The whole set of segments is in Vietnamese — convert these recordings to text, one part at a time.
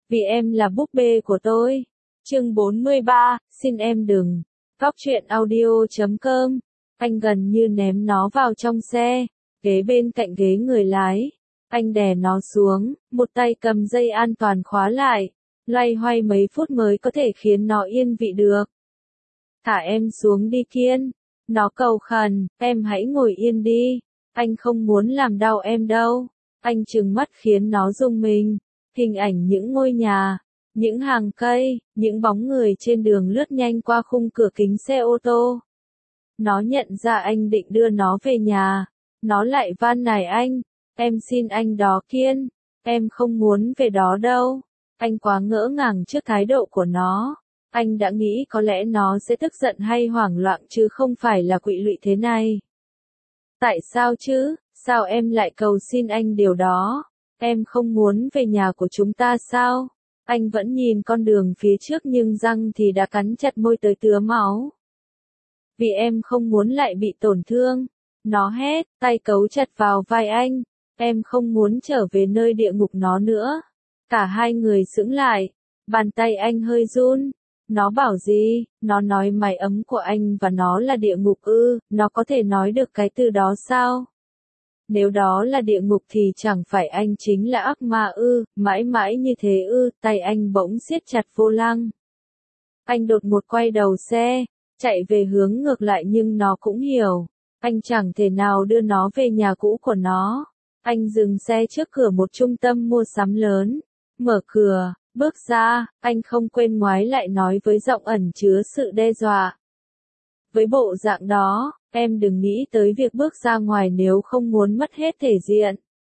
Vì em là búp bê của tôi. Chương 43, xin em đừng. Góc truyện audio.com. Anh gần như ném nó vào trong xe, ghế bên cạnh ghế người lái. Anh đè nó xuống, một tay cầm dây an toàn khóa lại, loay hoay mấy phút mới có thể khiến nó yên vị được. Thả em xuống đi Kiên. Nó cầu khẩn, em hãy ngồi yên đi. Anh không muốn làm đau em đâu. Anh trừng mắt khiến nó rung mình. Hình ảnh những ngôi nhà, những hàng cây, những bóng người trên đường lướt nhanh qua khung cửa kính xe ô tô. Nó nhận ra anh định đưa nó về nhà. Nó lại van nài anh, em xin anh đó Kiên, em không muốn về đó đâu. Anh quá ngỡ ngàng trước thái độ của nó. Anh đã nghĩ có lẽ nó sẽ tức giận hay hoảng loạn chứ không phải là quỵ lụy thế này. Tại sao chứ, sao em lại cầu xin anh điều đó? Em không muốn về nhà của chúng ta sao? Anh vẫn nhìn con đường phía trước nhưng răng thì đã cắn chặt môi tới tứa máu. Vì em không muốn lại bị tổn thương. Nó hét, tay cấu chặt vào vai anh. Em không muốn trở về nơi địa ngục nó nữa. Cả hai người sững lại. Bàn tay anh hơi run. Nó bảo gì? Nó nói mái ấm của anh và nó là địa ngục ư? Nó có thể nói được cái từ đó sao? Nếu đó là địa ngục thì chẳng phải anh chính là ác ma ư? Mãi mãi như thế ư? Tay anh bỗng siết chặt vô lăng. Anh đột ngột quay đầu xe, chạy về hướng ngược lại nhưng nó cũng hiểu. Anh chẳng thể nào đưa nó về nhà cũ của nó. Anh dừng xe trước cửa một trung tâm mua sắm lớn. Mở cửa, bước ra, anh không quên ngoái lại nói với giọng ẩn chứa sự đe dọa. Với bộ dạng đó, em đừng nghĩ tới việc bước ra ngoài nếu không muốn mất hết thể diện.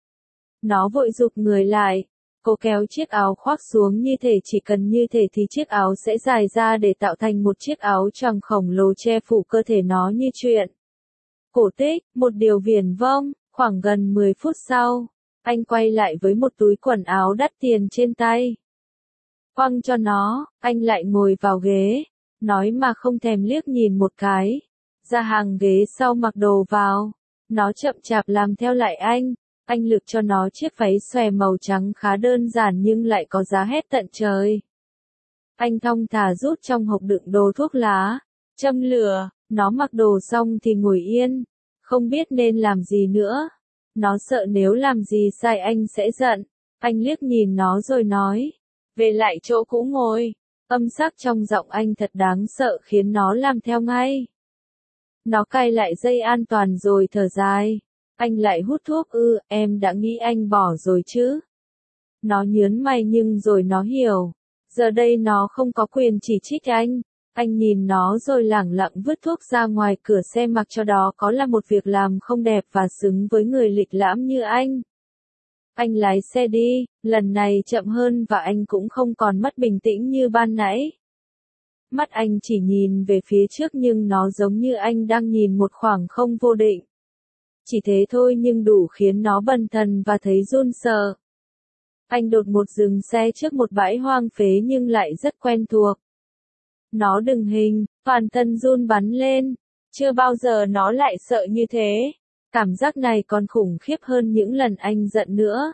Nó vội giục người lại. Cô kéo chiếc áo khoác xuống như thể chỉ cần như thể thì chiếc áo sẽ dài ra để tạo thành một chiếc áo choàng khổng lồ che phủ cơ thể nó như chuyện. Cổ tích, một điều viển vông, khoảng gần 10 phút sau, anh quay lại với một túi quần áo đắt tiền trên tay. Quăng cho nó, anh lại ngồi vào ghế, nói mà không thèm liếc nhìn một cái. Ra hàng ghế sau mặc đồ vào, nó chậm chạp làm theo lại anh lược cho nó chiếc váy xòe màu trắng khá đơn giản nhưng lại có giá hét tận trời. Anh thong thả rút trong hộp đựng đồ thuốc lá, châm lửa, nó mặc đồ xong thì ngồi yên, không biết nên làm gì nữa. Nó sợ nếu làm gì sai anh sẽ giận. Anh liếc nhìn nó rồi nói, về lại chỗ cũ ngồi. Âm sắc trong giọng anh thật đáng sợ khiến nó làm theo ngay. Nó cài lại dây an toàn rồi thở dài. Anh lại hút thuốc ư? Em đã nghĩ anh bỏ rồi chứ? Nó nhớn mày nhưng rồi nó hiểu. Giờ đây nó không có quyền chỉ trích anh. Anh nhìn nó rồi lẳng lặng vứt thuốc ra ngoài cửa xe mặc cho đó có là một việc làm không đẹp và xứng với người lịch lãm như anh. Anh lái xe đi, lần này chậm hơn và anh cũng không còn mất bình tĩnh như ban nãy. Mắt anh chỉ nhìn về phía trước nhưng nó giống như anh đang nhìn một khoảng không vô định. Chỉ thế thôi nhưng đủ khiến nó bần thần và thấy run sợ. Anh đột ngột dừng xe trước một bãi hoang phế nhưng lại rất quen thuộc. Nó đừng hình, toàn thân run bắn lên. Chưa bao giờ nó lại sợ như thế. Cảm giác này còn khủng khiếp hơn những lần anh giận nữa.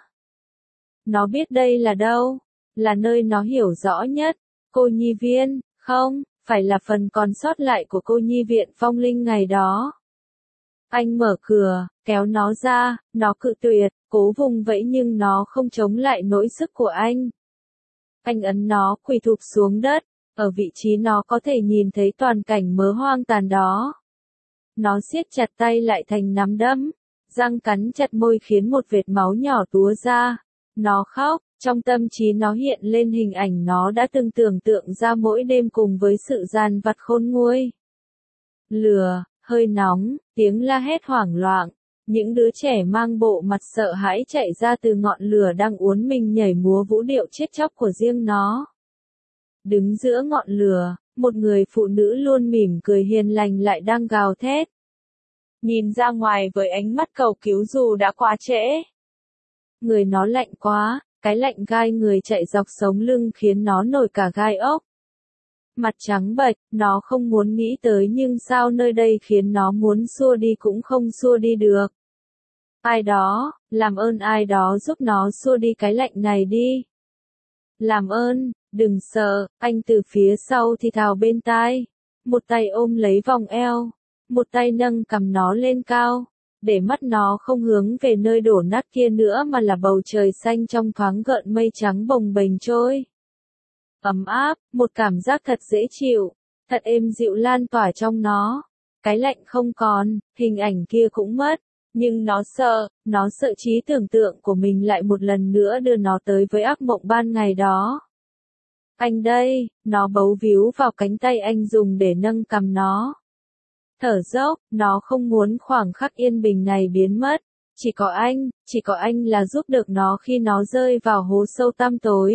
Nó biết đây là đâu? Là nơi nó hiểu rõ nhất. Cô nhi viên, không, phải là phần còn sót lại của cô nhi viện Phong Linh ngày đó. Anh mở cửa, kéo nó ra, nó cự tuyệt, cố vùng vẫy nhưng nó không chống lại nỗi sức của anh. Anh ấn nó quỳ thụp xuống đất, ở vị trí nó có thể nhìn thấy toàn cảnh mớ hoang tàn đó. Nó siết chặt tay lại thành nắm đấm, răng cắn chặt môi khiến một vệt máu nhỏ túa ra. Nó khóc, trong tâm trí nó hiện lên hình ảnh nó đã từng tưởng tượng ra mỗi đêm cùng với sự gian vặt khôn nguôi. Lửa, hơi nóng, tiếng la hét hoảng loạn, những đứa trẻ mang bộ mặt sợ hãi chạy ra từ ngọn lửa đang uốn mình nhảy múa vũ điệu chết chóc của riêng nó. Đứng giữa ngọn lửa, một người phụ nữ luôn mỉm cười hiền lành lại đang gào thét. Nhìn ra ngoài với ánh mắt cầu cứu dù đã quá trễ. Người nó lạnh quá, cái lạnh gai người chạy dọc sống lưng khiến nó nổi cả gai ốc. Mặt trắng bệch, nó không muốn nghĩ tới nhưng sao nơi đây khiến nó muốn xua đi cũng không xua đi được. Ai đó, làm ơn ai đó giúp nó xua đi cái lạnh này đi. Làm ơn, đừng sợ, anh từ phía sau thì thào bên tai. Một tay ôm lấy vòng eo, một tay nâng cầm nó lên cao, để mắt nó không hướng về nơi đổ nát kia nữa mà là bầu trời xanh trong thoáng gợn mây trắng bồng bềnh trôi. Ấm áp, một cảm giác thật dễ chịu, thật êm dịu lan tỏa trong nó. Cái lạnh không còn, hình ảnh kia cũng mất, nhưng nó sợ trí tưởng tượng của mình lại một lần nữa đưa nó tới với ác mộng ban ngày đó. Anh đây, nó bấu víu vào cánh tay anh dùng để nâng cầm nó. Thở dốc, nó không muốn khoảng khắc yên bình này biến mất. Chỉ có anh là giúp được nó khi nó rơi vào hố sâu tăm tối.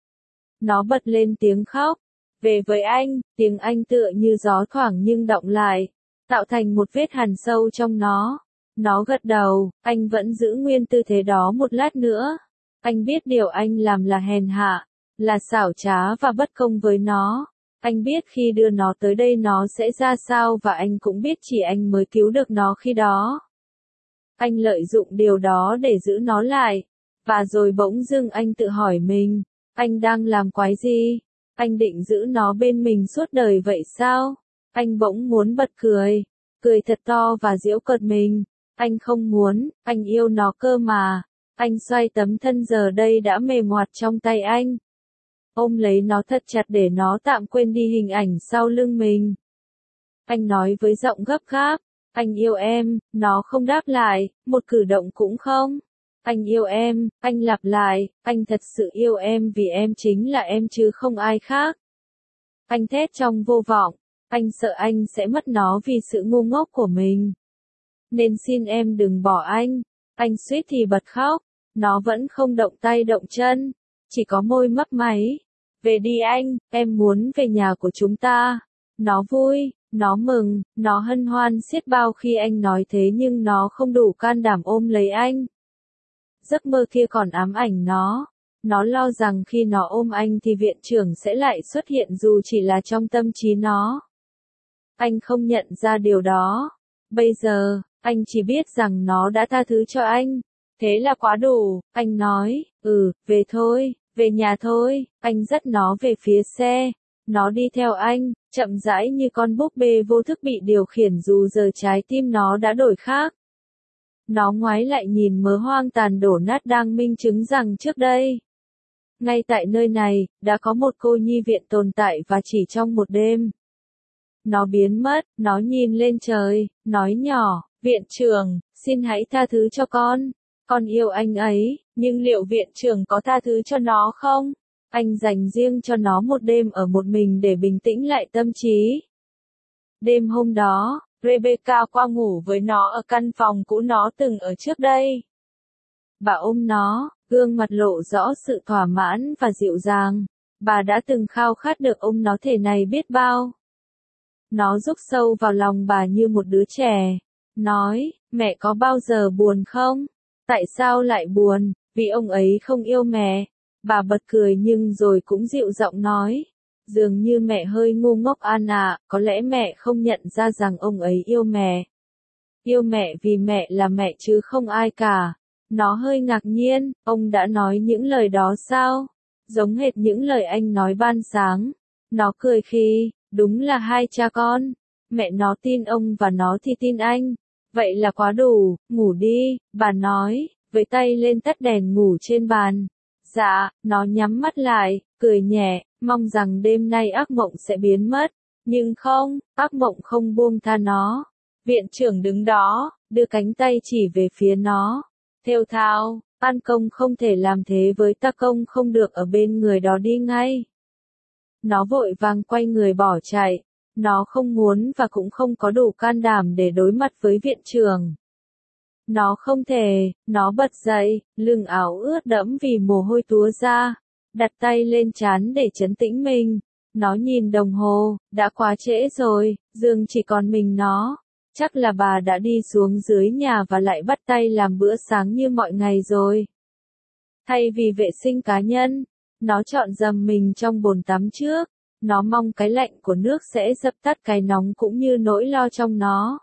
Nó bật lên tiếng khóc. Về với anh, tiếng anh tựa như gió thoảng nhưng đọng lại, tạo thành một vết hằn sâu trong nó. Nó gật đầu, anh vẫn giữ nguyên tư thế đó một lát nữa. Anh biết điều anh làm là hèn hạ, là xảo trá và bất công với nó. Anh biết khi đưa nó tới đây nó sẽ ra sao và anh cũng biết chỉ anh mới cứu được nó khi đó. Anh lợi dụng điều đó để giữ nó lại. Và rồi bỗng dưng anh tự hỏi mình, anh đang làm quái gì? Anh định giữ nó bên mình suốt đời vậy sao? Anh bỗng muốn bật cười thật to và giễu cợt mình. Anh không muốn, anh yêu nó cơ mà. Anh xoay tấm thân giờ đây đã mềm hoạt trong tay anh. Ôm lấy nó thật chặt để nó tạm quên đi hình ảnh sau lưng mình. Anh nói với giọng gấp gáp, anh yêu em, nó không đáp lại, một cử động cũng không. Anh yêu em, anh lặp lại, anh thật sự yêu em vì em chính là em chứ không ai khác. Anh thét trong vô vọng, anh sợ anh sẽ mất nó vì sự ngu ngốc của mình. Nên xin em đừng bỏ anh suýt thì bật khóc, nó vẫn không động tay động chân, chỉ có môi mấp máy. Về đi anh, em muốn về nhà của chúng ta. Nó vui, nó mừng, nó hân hoan xiết bao khi anh nói thế nhưng nó không đủ can đảm ôm lấy anh. Giấc mơ kia còn ám ảnh nó lo rằng khi nó ôm anh thì viện trưởng sẽ lại xuất hiện dù chỉ là trong tâm trí nó. Anh không nhận ra điều đó. Bây giờ, anh chỉ biết rằng nó đã tha thứ cho anh. Thế là quá đủ, anh nói, về thôi, về nhà thôi, anh dắt nó về phía xe. Nó đi theo anh, chậm rãi như con búp bê vô thức bị điều khiển dù giờ trái tim nó đã đổi khác. Nó ngoái lại nhìn mớ hoang tàn đổ nát đang minh chứng rằng trước đây, ngay tại nơi này, đã có một cô nhi viện tồn tại và chỉ trong một đêm. Nó biến mất, nó nhìn lên trời, nói nhỏ, viện trưởng, xin hãy tha thứ cho con yêu anh ấy, nhưng liệu viện trưởng có tha thứ cho nó không? Anh dành riêng cho nó một đêm ở một mình để bình tĩnh lại tâm trí. Đêm hôm đó, Rebecca qua ngủ với nó ở căn phòng cũ nó từng ở trước đây. Bà ôm nó, gương mặt lộ rõ sự thỏa mãn và dịu dàng. Bà đã từng khao khát được ôm nó thể này biết bao. Nó rúc sâu vào lòng bà như một đứa trẻ. Nói, mẹ có bao giờ buồn không? Tại sao lại buồn? Vì ông ấy không yêu mẹ. Bà bật cười nhưng rồi cũng dịu giọng nói. Dường như mẹ hơi ngu ngốc Anna, có lẽ mẹ không nhận ra rằng ông ấy yêu mẹ. Yêu mẹ vì mẹ là mẹ chứ không ai cả. Nó hơi ngạc nhiên, ông đã nói những lời đó sao? Giống hệt những lời anh nói ban sáng. Nó cười khi, đúng là hai cha con. Mẹ nó tin ông và nó thì tin anh. Vậy là quá đủ, ngủ đi, bà nói, với tay lên tắt đèn ngủ trên bàn. Dạ, nó nhắm mắt lại, cười nhẹ, mong rằng đêm nay ác mộng sẽ biến mất. Nhưng không, ác mộng không buông tha nó. Viện trưởng đứng đó, đưa cánh tay chỉ về phía nó. Thều thào, An Công không thể làm thế với ta, Công không được ở bên người đó đi ngay. Nó vội vàng quay người bỏ chạy. Nó không muốn và cũng không có đủ can đảm để đối mặt với viện trưởng. Nó không thể, nó bật dậy, lưng áo ướt đẫm vì mồ hôi túa ra, đặt tay lên trán để trấn tĩnh mình. Nó nhìn đồng hồ, đã quá trễ rồi, giường chỉ còn mình nó. Chắc là bà đã đi xuống dưới nhà và lại bắt tay làm bữa sáng như mọi ngày rồi. Thay vì vệ sinh cá nhân, nó chọn dầm mình trong bồn tắm trước. Nó mong cái lạnh của nước sẽ dập tắt cái nóng cũng như nỗi lo trong nó.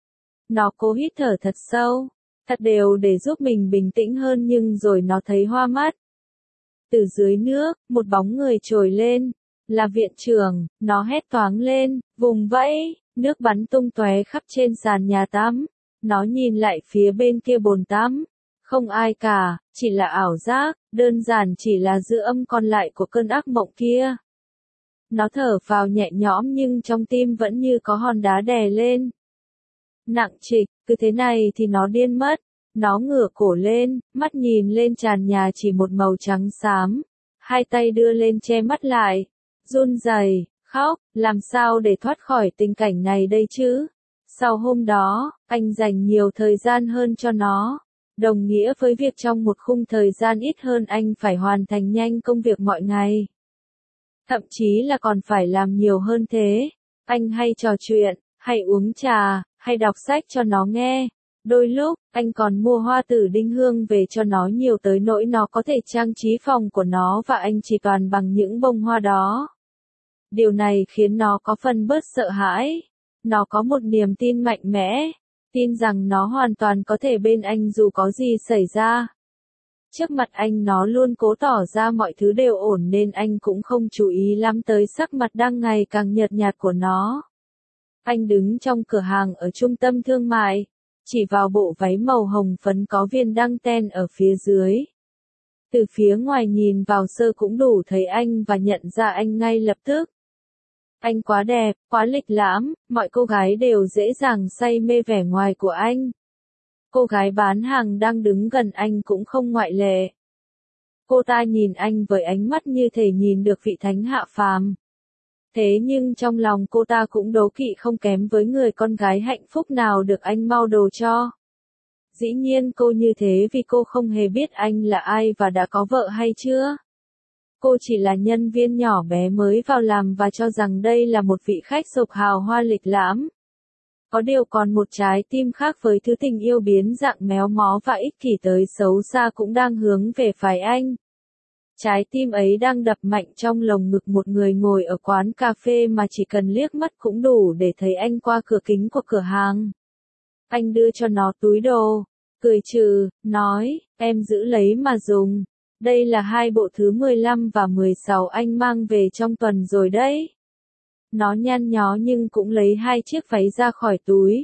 Nó cố hít thở thật sâu, thật đều để giúp mình bình tĩnh hơn nhưng rồi nó thấy hoa mắt. Từ dưới nước, một bóng người trồi lên. Là viện trưởng, nó hét toáng lên, vùng vẫy, nước bắn tung tóe khắp trên sàn nhà tắm. Nó nhìn lại phía bên kia bồn tắm. Không ai cả, chỉ là ảo giác, đơn giản chỉ là dư âm còn lại của cơn ác mộng kia. Nó thở phào nhẹ nhõm nhưng trong tim vẫn như có hòn đá đè lên. Nặng trịch, cứ thế này thì nó điên mất. Nó ngửa cổ lên, mắt nhìn lên tràn nhà chỉ một màu trắng xám. Hai tay đưa lên che mắt lại. Run rẩy, khóc, làm sao để thoát khỏi tình cảnh này đây chứ? Sau hôm đó, anh dành nhiều thời gian hơn cho nó. Đồng nghĩa với việc trong một khung thời gian ít hơn anh phải hoàn thành nhanh công việc mọi ngày. Thậm chí là còn phải làm nhiều hơn thế. Anh hay trò chuyện, hay uống trà, hay đọc sách cho nó nghe. Đôi lúc, anh còn mua hoa tử đinh hương về cho nó nhiều tới nỗi nó có thể trang trí phòng của nó và anh chỉ toàn bằng những bông hoa đó. Điều này khiến nó có phần bớt sợ hãi. Nó có một niềm tin mạnh mẽ, tin rằng nó hoàn toàn có thể bên anh dù có gì xảy ra. Trước mặt anh nó luôn cố tỏ ra mọi thứ đều ổn nên anh cũng không chú ý lắm tới sắc mặt đang ngày càng nhợt nhạt của nó. Anh đứng trong cửa hàng ở trung tâm thương mại, chỉ vào bộ váy màu hồng phấn có viên đăng ten ở phía dưới. Từ phía ngoài nhìn vào sơ cũng đủ thấy anh và nhận ra anh ngay lập tức. Anh quá đẹp, quá lịch lãm, mọi cô gái đều dễ dàng say mê vẻ ngoài của anh. Cô gái bán hàng đang đứng gần anh cũng không ngoại lệ. Cô ta nhìn anh với ánh mắt như thể nhìn được vị thánh hạ phàm. Thế nhưng trong lòng cô ta cũng đố kỵ không kém với người con gái hạnh phúc nào được anh mau đồ cho. Dĩ nhiên cô như thế vì cô không hề biết anh là ai và đã có vợ hay chưa. Cô chỉ là nhân viên nhỏ bé mới vào làm và cho rằng đây là một vị khách sộp hào hoa lịch lãm. Có điều còn một trái tim khác với thứ tình yêu biến dạng méo mó và ích kỷ tới xấu xa cũng đang hướng về phải anh. Trái tim ấy đang đập mạnh trong lồng ngực một người ngồi ở quán cà phê mà chỉ cần liếc mắt cũng đủ để thấy anh qua cửa kính của cửa hàng. Anh đưa cho nó túi đồ, cười trừ, nói, em giữ lấy mà dùng. Đây là hai bộ thứ 15 và 16 anh mang về trong tuần rồi đấy. Nó nhăn nhó nhưng cũng lấy hai chiếc váy ra khỏi túi.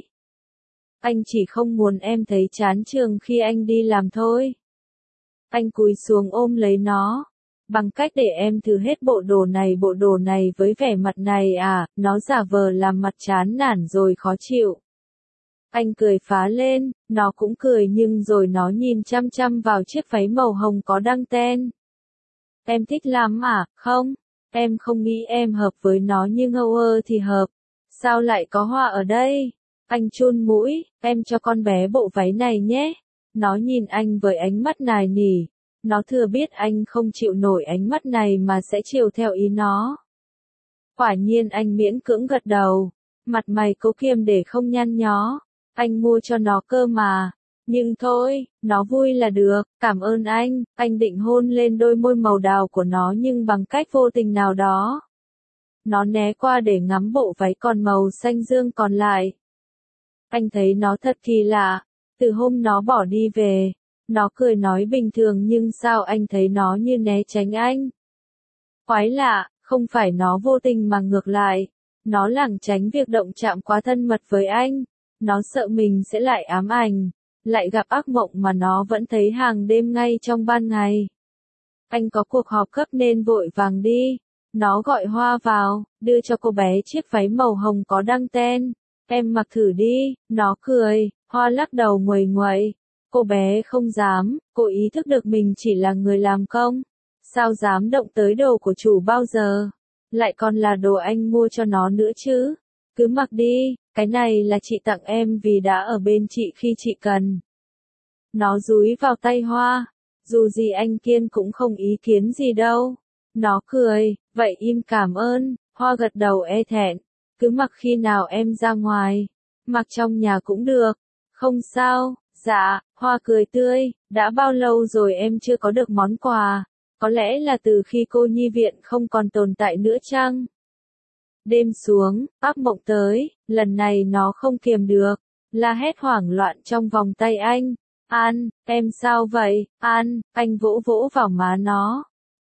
Anh chỉ không muốn em thấy chán trường khi anh đi làm thôi. Anh cúi xuống ôm lấy nó. Bằng cách để em thử hết bộ đồ này với vẻ mặt này à, nó giả vờ làm mặt chán nản rồi khó chịu. Anh cười phá lên, nó cũng cười nhưng rồi nó nhìn chăm chăm vào chiếc váy màu hồng có đăng ten. Em thích lắm à, không? Em không nghĩ em hợp với nó nhưng Howard thì hợp. Sao lại có hoa ở đây? Anh chun mũi, em cho con bé bộ váy này nhé. Nó nhìn anh với ánh mắt nài nỉ. Nó thừa biết anh không chịu nổi ánh mắt này mà sẽ chiều theo ý nó. Quả nhiên anh miễn cưỡng gật đầu. Mặt mày cố kiềm để không nhăn nhó. Anh mua cho nó cơ mà. Nhưng thôi, nó vui là được, cảm ơn anh định hôn lên đôi môi màu đào của nó nhưng bằng cách vô tình nào đó. Nó né qua để ngắm bộ váy còn màu xanh dương còn lại. Anh thấy nó thật kỳ lạ, từ hôm nó bỏ đi về, nó cười nói bình thường nhưng sao anh thấy nó như né tránh anh. Quái lạ, không phải nó vô tình mà ngược lại, nó lảng tránh việc động chạm quá thân mật với anh, nó sợ mình sẽ lại ám ảnh. Lại gặp ác mộng mà nó vẫn thấy hàng đêm ngay trong ban ngày. Anh có cuộc họp gấp nên vội vàng đi. Nó gọi Hoa vào, đưa cho cô bé chiếc váy màu hồng có đăng ten. Em mặc thử đi, nó cười, Hoa lắc đầu nguầy nguậy. Cô bé không dám, cô ý thức được mình chỉ là người làm công. Sao dám động tới đồ của chủ bao giờ? Lại còn là đồ anh mua cho nó nữa chứ. Cứ mặc đi, cái này là chị tặng em vì đã ở bên chị khi chị cần. Nó dúi vào tay Hoa, dù gì anh Kiên cũng không ý kiến gì đâu. Nó cười, vậy im cảm ơn, Hoa gật đầu e thẹn, cứ mặc khi nào em ra ngoài, mặc trong nhà cũng được, không sao, dạ, Hoa cười tươi, đã bao lâu rồi em chưa có được món quà, có lẽ là từ khi cô nhi viện không còn tồn tại nữa chăng? Đêm xuống, ác mộng tới, lần này nó không kiềm được, la hét hoảng loạn trong vòng tay anh. An, em sao vậy, An, anh vỗ vỗ vào má nó.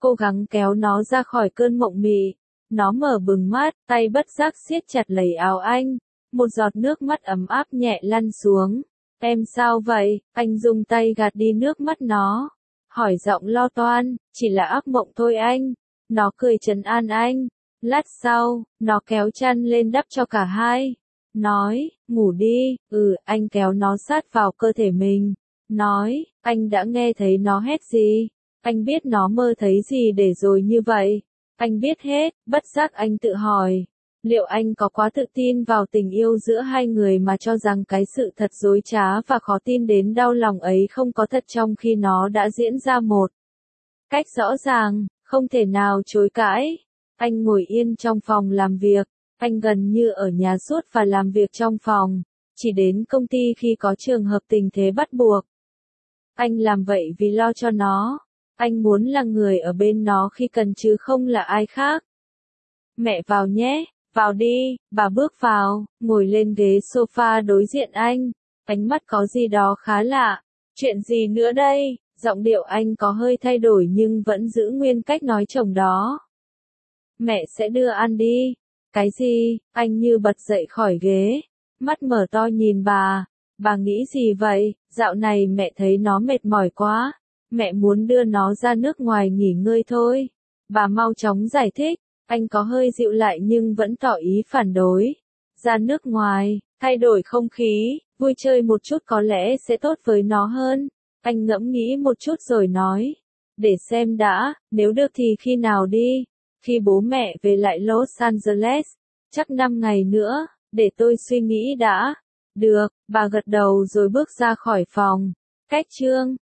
cố gắng kéo nó ra khỏi cơn mộng mị. Nó mở bừng mắt, tay bất giác siết chặt lấy áo anh. Một giọt nước mắt ấm áp nhẹ lăn xuống. Em sao vậy? Anh dùng tay gạt đi nước mắt nó. Hỏi giọng lo toan, chỉ là ác mộng thôi anh. Nó cười trấn an anh. Lát sau, nó kéo chăn lên đắp cho cả hai. Nói, ngủ đi, anh kéo nó sát vào cơ thể mình. Nói, anh đã nghe thấy nó hét gì? Anh biết nó mơ thấy gì để rồi như vậy? Anh biết hết, bất giác anh tự hỏi. Liệu anh có quá tự tin vào tình yêu giữa hai người mà cho rằng cái sự thật dối trá và khó tin đến đau lòng ấy không có thật trong khi nó đã diễn ra một cách rõ ràng, không thể nào chối cãi. Anh ngồi yên trong phòng làm việc, anh gần như ở nhà suốt và làm việc trong phòng, chỉ đến công ty khi có trường hợp tình thế bắt buộc. Anh làm vậy vì lo cho nó, anh muốn là người ở bên nó khi cần chứ không là ai khác. Mẹ vào nhé, vào đi, bà bước vào, ngồi lên ghế sofa đối diện anh, ánh mắt có gì đó khá lạ. Chuyện gì nữa đây? Giọng điệu anh có hơi thay đổi nhưng vẫn giữ nguyên cách nói chồng đó. Mẹ sẽ đưa ăn đi. Cái gì? Anh như bật dậy khỏi ghế, mắt mở to nhìn bà. Bà nghĩ gì vậy? Dạo này mẹ thấy nó mệt mỏi quá. Mẹ muốn đưa nó ra nước ngoài nghỉ ngơi thôi. Bà mau chóng giải thích. Anh có hơi dịu lại nhưng vẫn tỏ ý phản đối. Ra nước ngoài, thay đổi không khí, vui chơi một chút có lẽ sẽ tốt với nó hơn. Anh ngẫm nghĩ một chút rồi nói. Để xem đã, nếu được thì khi nào đi? Khi bố mẹ về lại Los Angeles, chắc 5 ngày nữa, để tôi suy nghĩ đã. Được, bà gật đầu rồi bước ra khỏi phòng. Cách chương